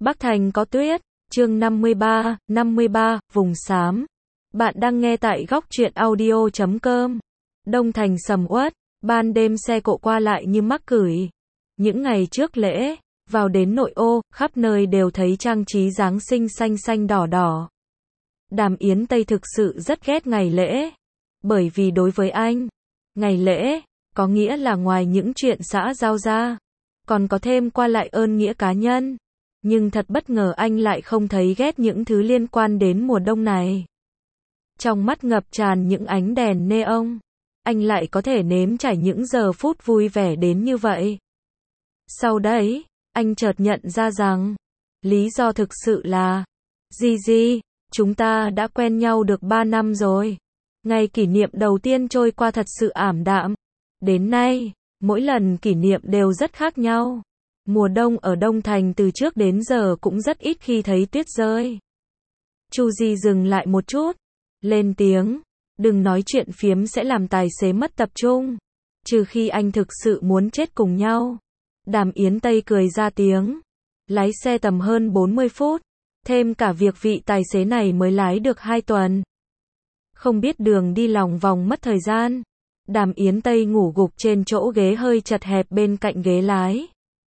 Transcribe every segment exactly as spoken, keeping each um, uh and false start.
Bắc Thành có tuyết, chương năm mươi ba, năm mươi ba, vùng xám. Bạn đang nghe tại góc truyện audio chấm com. Đông Thành sầm uất, ban đêm xe cộ qua lại như mắc cửi. Những ngày trước lễ, vào đến nội ô, khắp nơi đều thấy trang trí Giáng sinh xanh xanh đỏ đỏ. Đàm Yến Tây thực sự rất ghét ngày lễ. Bởi vì đối với anh, ngày lễ, có nghĩa là ngoài những chuyện xã giao ra, còn có thêm qua lại ơn nghĩa cá nhân. Nhưng thật bất ngờ anh lại không thấy ghét những thứ liên quan đến mùa đông này. Trong mắt ngập tràn những ánh đèn neon, anh lại có thể nếm trải những giờ phút vui vẻ đến như vậy. Sau đấy, anh chợt nhận ra rằng, lý do thực sự là, Gigi, chúng ta đã quen nhau được ba năm rồi. Ngày kỷ niệm đầu tiên trôi qua thật sự ảm đạm. Đến nay, mỗi lần kỷ niệm đều rất khác nhau. Mùa đông ở Đông Thành từ trước đến giờ cũng rất ít khi thấy tuyết rơi. Chu Di dừng lại một chút, lên tiếng, đừng nói chuyện phiếm sẽ làm tài xế mất tập trung, trừ khi anh thực sự muốn chết cùng nhau. Đàm Yến Tây cười ra tiếng, lái xe tầm hơn bốn mươi phút, thêm cả việc vị tài xế này mới lái được hai tuần. Không biết đường đi lòng vòng mất thời gian. Đàm Yến Tây ngủ gục trên chỗ ghế hơi chật hẹp bên cạnh ghế lái.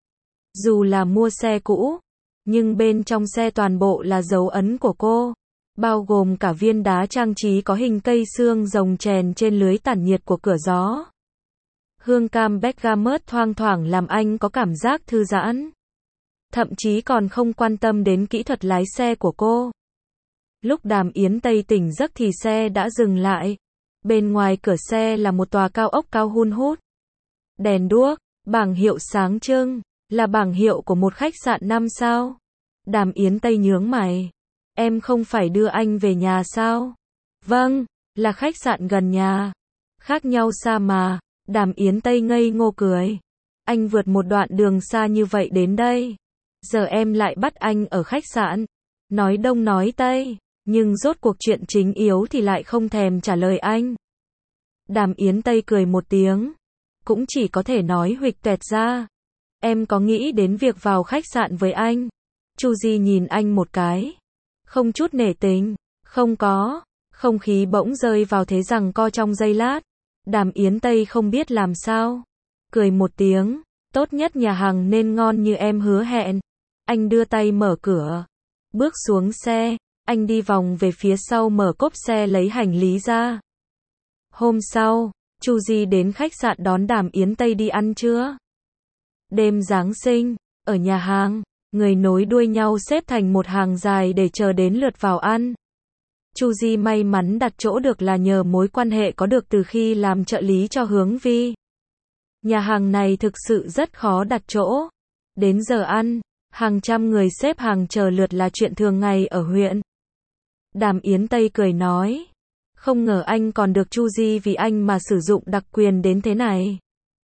Dù là mua xe cũ, nhưng bên trong xe toàn bộ là dấu ấn của cô, bao gồm cả viên đá trang trí có hình cây xương rồng chèn trên lưới tản nhiệt của cửa gió. Hương cam bergamot thoang thoảng làm anh có cảm giác thư giãn. Thậm chí còn không quan tâm đến kỹ thuật lái xe của cô. Lúc Đàm Yến Tây tỉnh giấc thì xe đã dừng lại. Bên ngoài cửa xe là một tòa cao ốc cao hun hút. Đèn đuốc, bảng hiệu sáng trưng, là bảng hiệu của một khách sạn năm sao. Đàm Yến Tây nhướng mày. Em không phải đưa anh về nhà sao? Vâng, là khách sạn gần nhà. Khác nhau xa mà. Đàm Yến Tây ngây ngô cười. Anh vượt một đoạn đường xa như vậy đến đây. Giờ em lại bắt anh ở khách sạn. Nói đông nói tây. Nhưng rốt cuộc chuyện chính yếu thì lại không thèm trả lời anh. Đàm Yến Tây cười một tiếng. Cũng chỉ có thể nói huỵch toẹt ra. Em có nghĩ đến việc vào khách sạn với anh? Chu Di nhìn anh một cái. Không chút nể tình. Không có. Không khí bỗng rơi vào thế giằng co trong giây lát. Đàm Yến Tây không biết làm sao. Cười một tiếng. Tốt nhất nhà hàng nên ngon như em hứa hẹn. Anh đưa tay mở cửa. Bước xuống xe. Anh đi vòng về phía sau mở cốp xe lấy hành lý ra. Hôm sau, Chu Di đến khách sạn đón Đàm Yến Tây đi ăn trưa. Đêm Giáng sinh, ở nhà hàng, người nối đuôi nhau xếp thành một hàng dài để chờ đến lượt vào ăn. Chu Di may mắn đặt chỗ được là nhờ mối quan hệ có được từ khi làm trợ lý cho Hướng Vi. Nhà hàng này thực sự rất khó đặt chỗ. Đến giờ ăn, hàng trăm người xếp hàng chờ lượt là chuyện thường ngày ở huyện. Đàm Yến Tây cười nói. Không ngờ anh còn được Chu Di vì anh mà sử dụng đặc quyền đến thế này.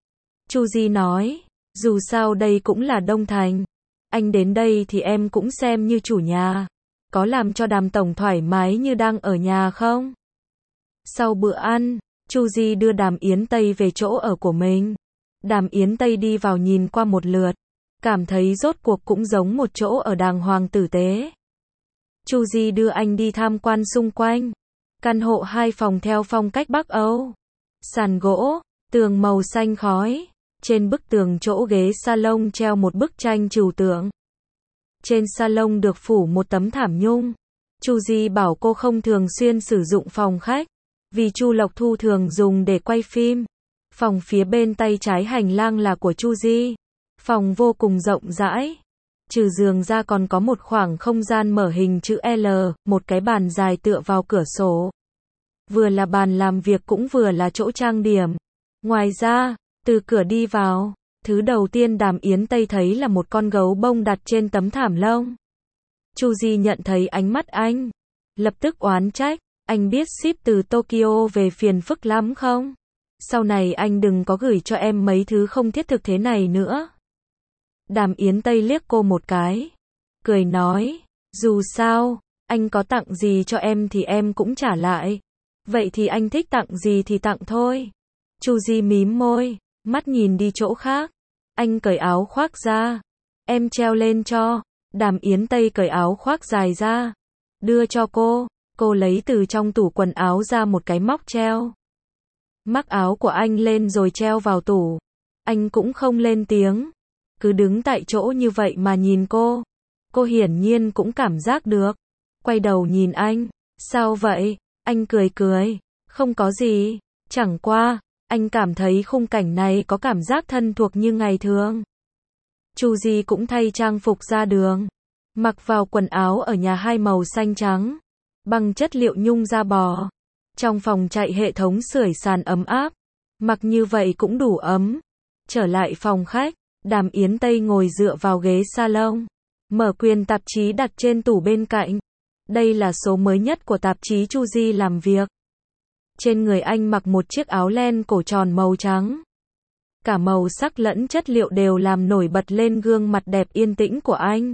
Chu Di nói. Dù sao đây cũng là Đông Thành. Anh đến đây thì em cũng xem như chủ nhà. Có làm cho Đàm Tổng thoải mái như đang ở nhà không? Sau bữa ăn, Chu Di đưa Đàm Yến Tây về chỗ ở của mình. Đàm Yến Tây đi vào nhìn qua một lượt. Cảm thấy rốt cuộc cũng giống một chỗ ở đàng hoàng tử tế. Chu Di đưa anh đi tham quan xung quanh. Căn hộ hai phòng theo phong cách Bắc Âu. Sàn gỗ, tường màu xanh khói. Trên bức tường chỗ ghế salon treo một bức tranh trừu tượng. Trên salon được phủ một tấm thảm nhung. Chu Di bảo cô không thường xuyên sử dụng phòng khách, vì Chu Lộc Thu thường dùng để quay phim. Phòng phía bên tay trái hành lang là của Chu Di. Phòng vô cùng rộng rãi. Trừ giường ra còn có một khoảng không gian mở hình chữ L, một cái bàn dài tựa vào cửa sổ. Vừa là bàn làm việc cũng vừa là chỗ trang điểm. Ngoài ra, từ cửa đi vào, thứ đầu tiên Đàm Yến Tây thấy là một con gấu bông đặt trên tấm thảm lông. Chu Di nhận thấy ánh mắt anh, lập tức oán trách, anh biết ship từ Tokyo về phiền phức lắm không? Sau này anh đừng có gửi cho em mấy thứ không thiết thực thế này nữa. Đàm Yến Tây liếc cô một cái, cười nói, dù sao, anh có tặng gì cho em thì em cũng trả lại. Vậy thì anh thích tặng gì thì tặng thôi. Chu Di mím môi, mắt nhìn đi chỗ khác. Anh cởi áo khoác ra. Em treo lên cho. Đàm Yến Tây cởi áo khoác dài ra, đưa cho cô. Cô lấy từ trong tủ quần áo ra một cái móc treo. Mắc áo của anh lên rồi treo vào tủ. Anh cũng không lên tiếng, cứ đứng tại chỗ như vậy mà nhìn cô. Cô hiển nhiên cũng cảm giác được. Quay đầu nhìn anh. Sao vậy? Anh cười cười. Không có gì. Chẳng qua, anh cảm thấy khung cảnh này có cảm giác thân thuộc như ngày thường. Chu Di cũng thay trang phục ra đường. Mặc vào quần áo ở nhà hai màu xanh trắng. Bằng chất liệu nhung da bò. Trong phòng chạy hệ thống sưởi sàn ấm áp. Mặc như vậy cũng đủ ấm. Trở lại phòng khách, Đàm Yến Tây ngồi dựa vào ghế salon. Mở quyển tạp chí đặt trên tủ bên cạnh. Đây là số mới nhất của tạp chí Chu Di làm việc. Trên người anh mặc một chiếc áo len cổ tròn màu trắng. Cả màu sắc lẫn chất liệu đều làm nổi bật lên gương mặt đẹp yên tĩnh của anh.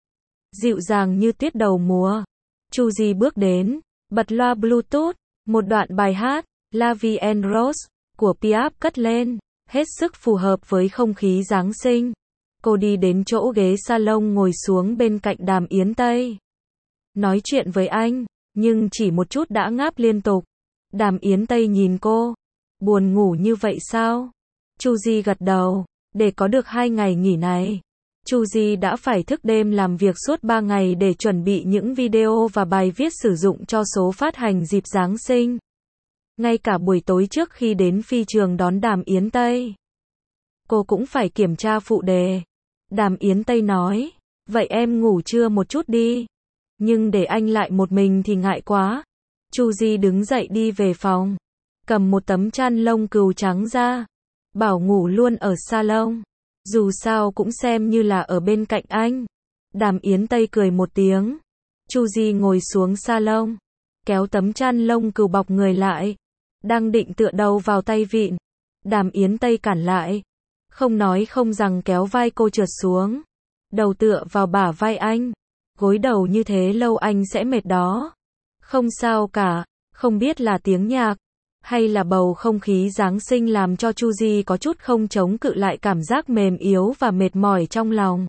Dịu dàng như tuyết đầu mùa. Chu Di bước đến, bật loa Bluetooth, một đoạn bài hát, La Vie en Rose, của Piaf cất lên, hết sức phù hợp với không khí Giáng sinh. Cô đi đến chỗ ghế salon ngồi xuống bên cạnh Đàm Yến Tây. Nói chuyện với anh, nhưng chỉ một chút đã ngáp liên tục. Đàm Yến Tây nhìn cô. Buồn ngủ như vậy sao? Chu Di gật đầu. Để có được hai ngày nghỉ này, Chu Di đã phải thức đêm làm việc suốt ba ngày để chuẩn bị những video và bài viết sử dụng cho số phát hành dịp Giáng sinh. Ngay cả buổi tối trước khi đến phi trường đón Đàm Yến Tây, cô cũng phải kiểm tra phụ đề. Đàm Yến Tây nói, vậy em ngủ trưa một chút đi. Nhưng để anh lại một mình thì ngại quá. Chu Di đứng dậy đi về phòng, cầm một tấm chăn lông cừu trắng ra, bảo ngủ luôn ở salon. Dù sao cũng xem như là ở bên cạnh anh. Đàm Yến Tây cười một tiếng. Chu Di ngồi xuống salon, kéo tấm chăn lông cừu bọc người lại, đang định tựa đầu vào tay vịn. Đàm Yến Tây cản lại, không nói không rằng kéo vai cô trượt xuống, đầu tựa vào bả vai anh. Gối đầu như thế lâu anh sẽ mệt đó. Không sao cả, không biết là tiếng nhạc hay là bầu không khí Giáng sinh làm cho Chu Di có chút không chống cự lại cảm giác mềm yếu và mệt mỏi trong lòng.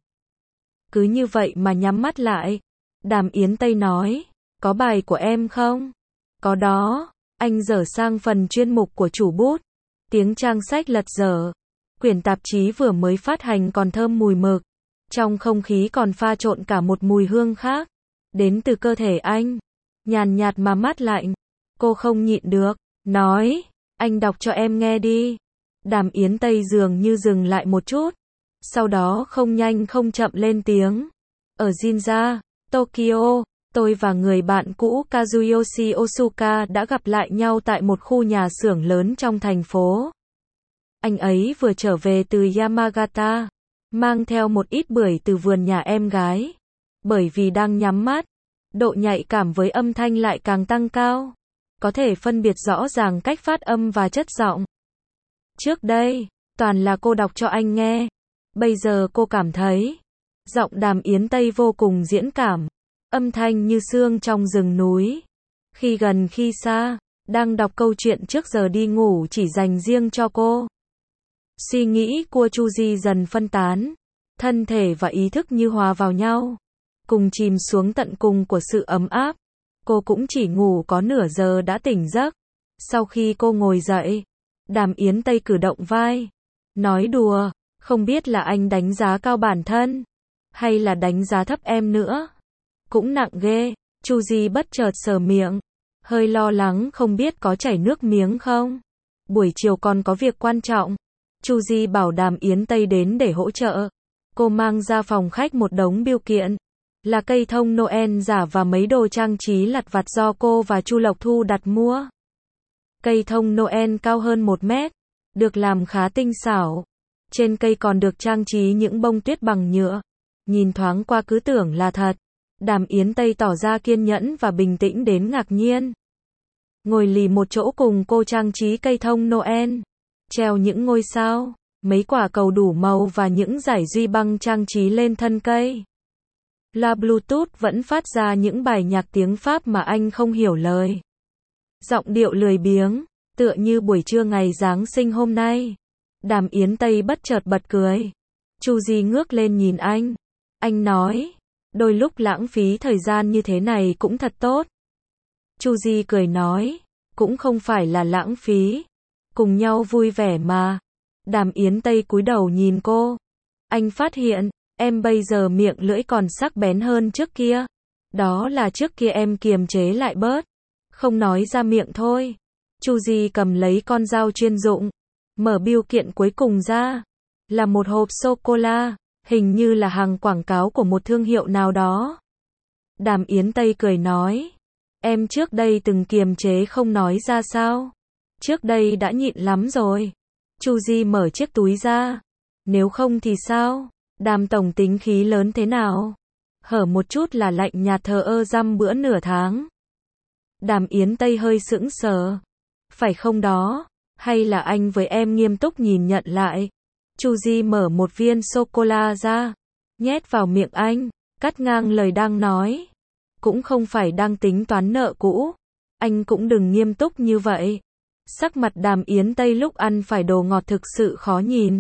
Cứ như vậy mà nhắm mắt lại. Đàm Yến Tây nói, có bài của em không? Có đó. Anh dở sang phần chuyên mục của chủ bút. Tiếng trang sách lật dở. Quyển tạp chí vừa mới phát hành còn thơm mùi mực. Trong không khí còn pha trộn cả một mùi hương khác, đến từ cơ thể anh. Nhàn nhạt mà mát lạnh. Cô không nhịn được, nói, anh đọc cho em nghe đi. Đàm Yến Tây dường như dừng lại một chút. Sau đó không nhanh không chậm lên tiếng. Ở Ginza, Tokyo, tôi và người bạn cũ Kazuyoshi Osuka đã gặp lại nhau tại một khu nhà xưởng lớn trong thành phố. Anh ấy vừa trở về từ Yamagata, mang theo một ít bưởi từ vườn nhà em gái. Bởi vì đang nhắm mắt, độ nhạy cảm với âm thanh lại càng tăng cao. Có thể phân biệt rõ ràng cách phát âm và chất giọng. Trước đây, toàn là cô đọc cho anh nghe. Bây giờ cô cảm thấy, giọng Đàm Yến Tây vô cùng diễn cảm. Âm thanh như sương trong rừng núi. Khi gần khi xa, đang đọc câu chuyện trước giờ đi ngủ chỉ dành riêng cho cô. Suy nghĩ của Chu Di dần phân tán. Thân thể và ý thức như hòa vào nhau, cùng chìm xuống tận cùng của sự ấm áp. Cô cũng chỉ ngủ có nửa giờ đã tỉnh giấc. Sau khi cô ngồi dậy, Đàm Yến Tây cử động vai, nói đùa, không biết là anh đánh giá cao bản thân, hay là đánh giá thấp em nữa. Cũng nặng ghê. Chu Di bất chợt sờ miệng, hơi lo lắng không biết có chảy nước miếng không. Buổi chiều còn có việc quan trọng. Chu Di bảo Đàm Yến Tây đến để hỗ trợ. Cô mang ra phòng khách một đống bưu kiện, là cây thông Noel giả và mấy đồ trang trí lặt vặt do cô và Chu Lộc Thu đặt mua. Cây thông Noel cao hơn một mét, được làm khá tinh xảo. Trên cây còn được trang trí những bông tuyết bằng nhựa. Nhìn thoáng qua cứ tưởng là thật. Đàm Yến Tây tỏ ra kiên nhẫn và bình tĩnh đến ngạc nhiên. Ngồi lì một chỗ cùng cô trang trí cây thông Noel. Treo những ngôi sao, mấy quả cầu đủ màu và những dải duy băng trang trí lên thân cây. Loa Bluetooth vẫn phát ra những bài nhạc tiếng Pháp mà anh không hiểu lời. Giọng điệu lười biếng, tựa như buổi trưa ngày Giáng sinh hôm nay. Đàm Yến Tây bất chợt bật cười. Chu Di ngước lên nhìn anh. Anh nói, Đôi lúc lãng phí thời gian như thế này cũng thật tốt. Chu Di cười nói, cũng không phải là lãng phí. Cùng nhau vui vẻ mà. Đàm Yến Tây cúi đầu nhìn cô. Anh phát hiện, em bây giờ miệng lưỡi còn sắc bén hơn trước kia. Đó là trước kia em kiềm chế lại bớt. Không nói ra miệng thôi. Chu Di cầm lấy con dao chuyên dụng. Mở bưu kiện cuối cùng ra. Là một hộp sô-cô-la. Hình như là hàng quảng cáo của một thương hiệu nào đó. Đàm Yến Tây cười nói. Em trước đây từng kiềm chế không nói ra sao? Trước đây đã nhịn lắm rồi. Chu Di mở chiếc túi ra. Nếu không thì sao? Đàm tổng tính khí lớn thế nào? Hở một chút là lạnh nhạt thờ ơ dăm bữa nửa tháng. Đàm Yến Tây hơi sững sờ. Phải không đó? Hay là anh với em nghiêm túc nhìn nhận lại? Chu Di mở một viên sô-cô-la ra. Nhét vào miệng anh. Cắt ngang lời đang nói. Cũng không phải đang tính toán nợ cũ. Anh cũng đừng nghiêm túc như vậy. Sắc mặt Đàm Yến Tây lúc ăn phải đồ ngọt thực sự khó nhìn.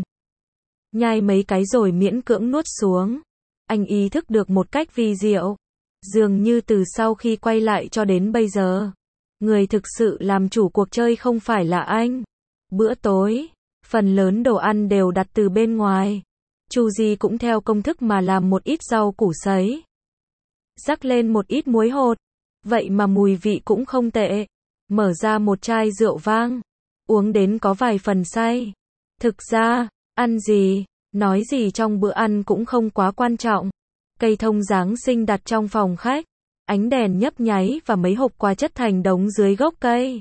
Nhai mấy cái rồi miễn cưỡng nuốt xuống. Anh ý thức được một cách vi diệu. Dường như từ sau khi quay lại cho đến bây giờ, người thực sự làm chủ cuộc chơi không phải là anh. Bữa tối, phần lớn đồ ăn đều đặt từ bên ngoài. Chu Di cũng theo công thức mà làm một ít rau củ sấy. Rắc lên một ít muối hột. Vậy mà mùi vị cũng không tệ. Mở ra một chai rượu vang. Uống đến có vài phần say. Thực ra, ăn gì, nói gì trong bữa ăn cũng không quá quan trọng. Cây thông Giáng sinh đặt trong phòng khách. Ánh đèn nhấp nháy và mấy hộp quà chất thành đống dưới gốc cây.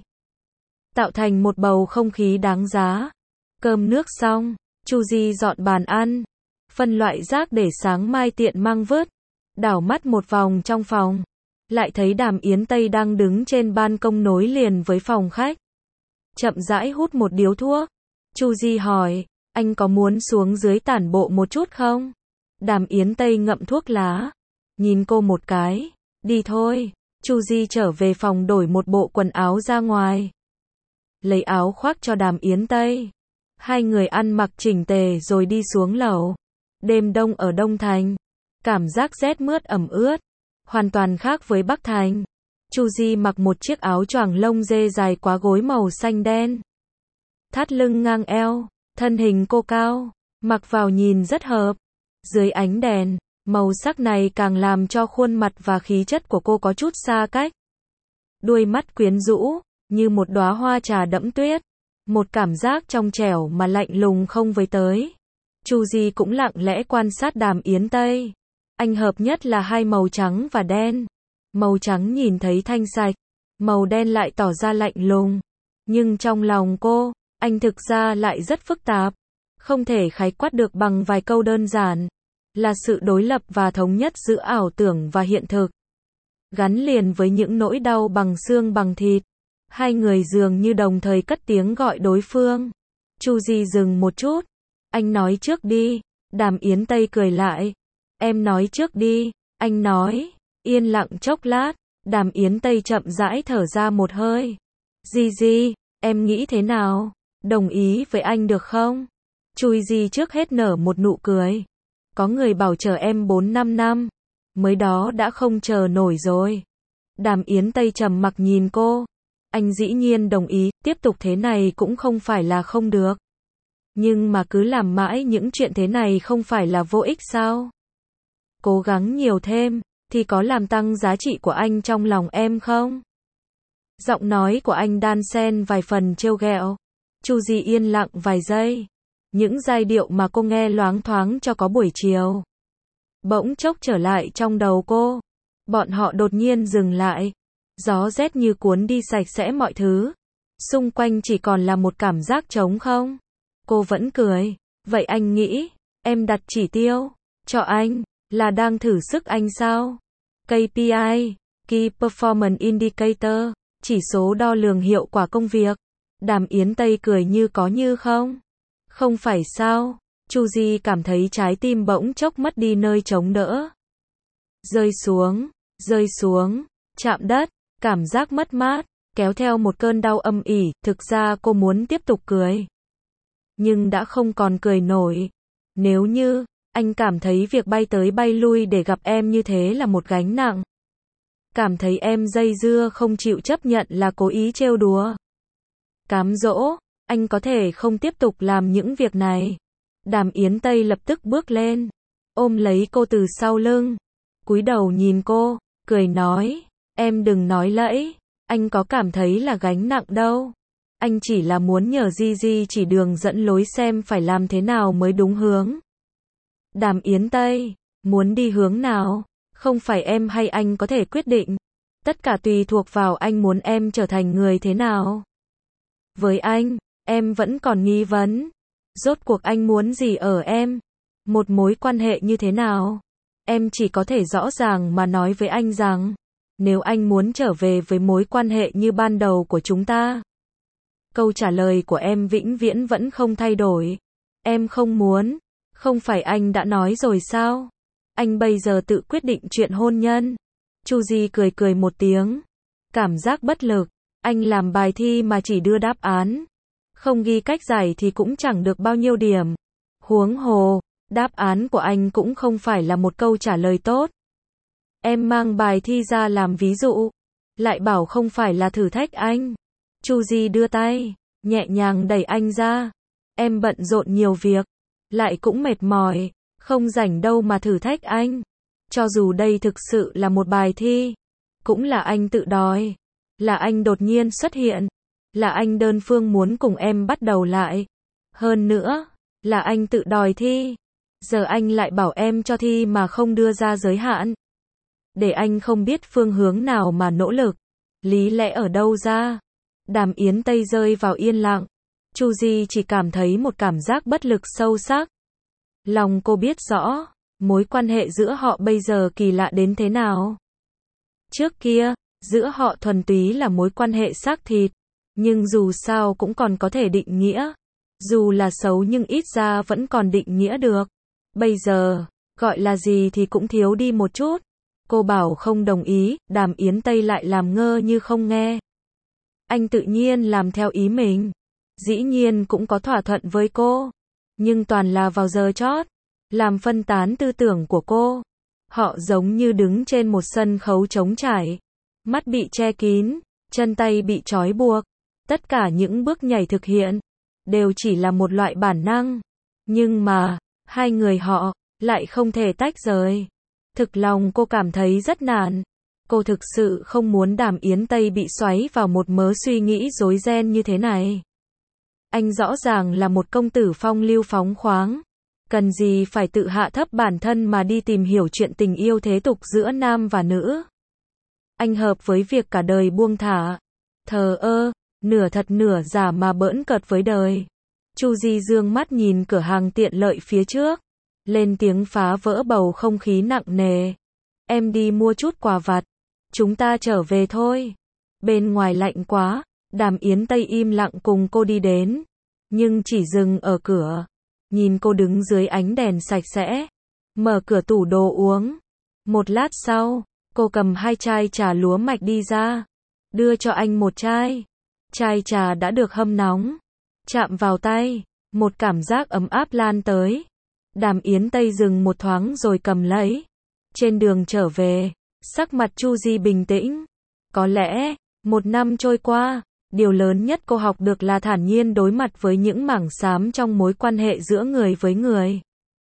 Tạo thành một bầu không khí đáng giá. Cơm nước xong, Chu Di dọn bàn ăn. Phân loại rác để sáng mai tiện mang vớt. Đảo mắt một vòng trong phòng. Lại thấy Đàm Yến Tây đang đứng trên ban công nối liền với phòng khách. Chậm rãi hút một điếu thuốc. Chu Di hỏi, anh có muốn xuống dưới tản bộ một chút không? Đàm Yến Tây ngậm thuốc lá. Nhìn cô một cái. Đi thôi. Chu Di trở về phòng đổi một bộ quần áo ra ngoài. Lấy áo khoác cho Đàm Yến Tây. Hai người ăn mặc chỉnh tề rồi đi xuống lầu. Đêm đông ở Đông Thành. Cảm giác rét mướt ẩm ướt. Hoàn toàn khác với Bắc Thành. Chu Di mặc một chiếc áo choàng lông dê dài quá gối màu xanh đen. Thắt lưng ngang eo. Thân hình cô cao. Mặc vào nhìn rất hợp. Dưới ánh đèn, màu sắc này càng làm cho khuôn mặt và khí chất của cô có chút xa cách. Đuôi mắt quyến rũ, như một đóa hoa trà đẫm tuyết. Một cảm giác trong trẻo mà lạnh lùng không với tới. Chu Di cũng lặng lẽ quan sát Đàm Yến Tây. Anh hợp nhất là hai màu trắng và đen. Màu trắng nhìn thấy thanh sạch, màu đen lại tỏ ra lạnh lùng. Nhưng trong lòng cô, anh thực ra lại rất phức tạp. Không thể khái quát được bằng vài câu đơn giản. Là sự đối lập và thống nhất giữa ảo tưởng và hiện thực. Gắn liền với những nỗi đau bằng xương bằng thịt. Hai người dường như đồng thời cất tiếng gọi đối phương. Chu Di dừng một chút. Anh nói trước đi. Đàm Yến Tây cười lại. Em nói trước đi. Anh nói. Yên lặng chốc lát. Đàm Yến Tây chậm rãi thở ra một hơi. Di Di, em nghĩ thế nào? Đồng ý với anh được không? Chu Di trước hết nở một nụ cười. Có người bảo chờ em bốn năm năm. Mới đó đã không chờ nổi rồi. Đàm Yến Tây trầm mặc nhìn cô. Anh dĩ nhiên đồng ý, tiếp tục thế này cũng không phải là không được. Nhưng mà cứ làm mãi những chuyện thế này không phải là vô ích sao? Cố gắng nhiều thêm, thì có làm tăng giá trị của anh trong lòng em không? Giọng nói của anh đan xen vài phần trêu ghẹo. Chu Di yên lặng vài giây. Những giai điệu mà cô nghe loáng thoáng cho có buổi chiều. Bỗng chốc trở lại trong đầu cô. Bọn họ đột nhiên dừng lại. Gió rét như cuốn đi sạch sẽ mọi thứ. Xung quanh chỉ còn là một cảm giác trống không. Cô vẫn cười. Vậy anh nghĩ, em đặt chỉ tiêu cho anh là đang thử sức anh sao? K P I, Key Performance Indicator, chỉ số đo lường hiệu quả công việc. Đàm Yến Tây cười như có như không. Không phải sao? Chu Di cảm thấy trái tim bỗng chốc mất đi nơi chống đỡ. Rơi xuống, rơi xuống, chạm đất, cảm giác mất mát, kéo theo một cơn đau âm ỉ. Thực ra cô muốn tiếp tục cười. Nhưng đã không còn cười nổi. Nếu như, Anh cảm thấy việc bay tới bay lui để gặp em như thế là một gánh nặng. Cảm thấy em dây dưa không chịu chấp nhận là cố ý trêu đùa. Cám dỗ, anh có thể không tiếp tục làm những việc này. Đàm Yến Tây lập tức bước lên, ôm lấy cô từ sau lưng, cúi đầu nhìn cô, cười nói, em đừng nói lẫy, anh có cảm thấy là gánh nặng đâu. Anh chỉ là muốn nhờ Di Di chỉ đường dẫn lối xem phải làm thế nào mới đúng hướng. Đàm Yến Tây, muốn đi hướng nào, không phải em hay anh có thể quyết định. Tất cả tùy thuộc vào anh muốn em trở thành người thế nào. Với anh, em vẫn còn nghi vấn. Rốt cuộc anh muốn gì ở em? Một mối quan hệ như thế nào? Em chỉ có thể rõ ràng mà nói với anh rằng, nếu anh muốn trở về với mối quan hệ như ban đầu của chúng ta. Câu trả lời của em vĩnh viễn vẫn không thay đổi. Em không muốn. Không phải anh đã nói rồi sao? Anh bây giờ tự quyết định chuyện hôn nhân. Chu Di cười cười một tiếng. Cảm giác bất lực. Anh làm bài thi mà chỉ đưa đáp án. Không ghi cách giải thì cũng chẳng được bao nhiêu điểm. Huống hồ, đáp án của anh cũng không phải là một câu trả lời tốt. Em mang bài thi ra làm ví dụ. Lại bảo không phải là thử thách anh. Chu Di đưa tay, nhẹ nhàng đẩy anh ra. Em bận rộn nhiều việc. Lại cũng mệt mỏi. Không rảnh đâu mà thử thách anh. Cho dù đây thực sự là một bài thi. Cũng là anh tự đòi. Là anh đột nhiên xuất hiện. Là anh đơn phương muốn cùng em bắt đầu lại. Hơn nữa, là anh tự đòi thi. Giờ anh lại bảo em cho thi mà không đưa ra giới hạn. Để anh không biết phương hướng nào mà nỗ lực. Lý lẽ ở đâu ra? Đàm Yến Tây rơi vào yên lặng. Chu Di chỉ cảm thấy một cảm giác bất lực sâu sắc. Lòng cô biết rõ, mối quan hệ giữa họ bây giờ kỳ lạ đến thế nào. Trước kia, giữa họ thuần túy là mối quan hệ xác thịt. Nhưng dù sao cũng còn có thể định nghĩa. Dù là xấu nhưng ít ra vẫn còn định nghĩa được. Bây giờ, gọi là gì thì cũng thiếu đi một chút. Cô bảo không đồng ý, Đàm Yến Tây lại làm ngơ như không nghe. Anh tự nhiên làm theo ý mình. Dĩ nhiên cũng có thỏa thuận với cô. Nhưng toàn là vào giờ chót. Làm phân tán tư tưởng của cô. Họ giống như đứng trên một sân khấu trống trải. Mắt bị che kín, chân tay bị trói buộc. Tất cả những bước nhảy thực hiện, đều chỉ là một loại bản năng. Nhưng mà, hai người họ, lại không thể tách rời. Thực lòng cô cảm thấy rất nản. Cô thực sự không muốn Đàm Yến Tây bị xoáy vào một mớ suy nghĩ rối ren như thế này. Anh rõ ràng là một công tử phong lưu phóng khoáng. Cần gì phải tự hạ thấp bản thân mà đi tìm hiểu chuyện tình yêu thế tục giữa nam và nữ. Anh hợp với việc cả đời buông thả, thờ ơ, nửa thật nửa giả mà bỡn cợt với đời. Chu Di dương mắt nhìn cửa hàng tiện lợi phía trước. Lên tiếng phá vỡ bầu không khí nặng nề. Em đi mua chút quà vặt. Chúng ta trở về thôi. Bên ngoài lạnh quá. Đàm Yến Tây im lặng cùng cô đi đến. Nhưng chỉ dừng ở cửa. Nhìn cô đứng dưới ánh đèn sạch sẽ. Mở cửa tủ đồ uống. Một lát sau, cô cầm hai chai trà lúa mạch đi ra. Đưa cho anh một chai. Chai trà đã được hâm nóng. Chạm vào tay. Một cảm giác ấm áp lan tới. Đàm Yến Tây dừng một thoáng rồi cầm lấy. Trên đường trở về, sắc mặt Chu Di bình tĩnh. Có lẽ, một năm trôi qua, điều lớn nhất cô học được là thản nhiên đối mặt với những mảng xám trong mối quan hệ giữa người với người.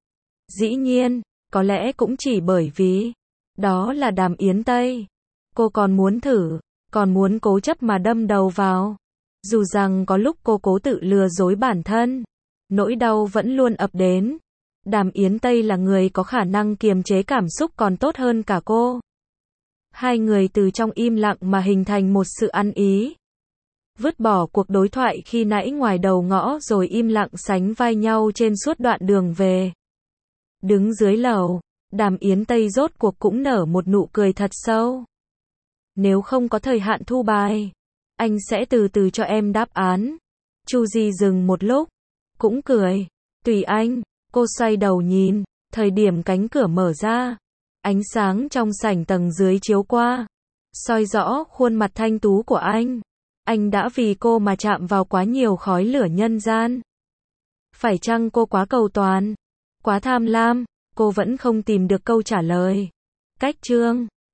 Dĩ nhiên, có lẽ cũng chỉ bởi vì, đó là Đàm Yến Tây. Cô còn muốn thử, còn muốn cố chấp mà đâm đầu vào. Dù rằng có lúc cô cố tự lừa dối bản thân, nỗi đau vẫn luôn ập đến. Đàm Yến Tây là người có khả năng kiềm chế cảm xúc còn tốt hơn cả cô. Hai người từ trong im lặng mà hình thành một sự ăn ý. Vứt bỏ cuộc đối thoại khi nãy ngoài đầu ngõ rồi im lặng sánh vai nhau trên suốt đoạn đường về. Đứng dưới lầu, Đàm Yến Tây rốt cuộc cũng nở một nụ cười thật sâu. Nếu không có thời hạn thu bài, anh sẽ từ từ cho em đáp án. Chu Di dừng một lúc, cũng cười. Tùy anh. Cô xoay đầu nhìn, thời điểm cánh cửa mở ra. Ánh sáng trong sảnh tầng dưới chiếu qua. Soi rõ khuôn mặt thanh tú của anh. Anh đã vì cô mà chạm vào quá nhiều khói lửa nhân gian. Phải chăng cô quá cầu toàn? Quá tham lam? cô vẫn không tìm được câu trả lời. Cách chương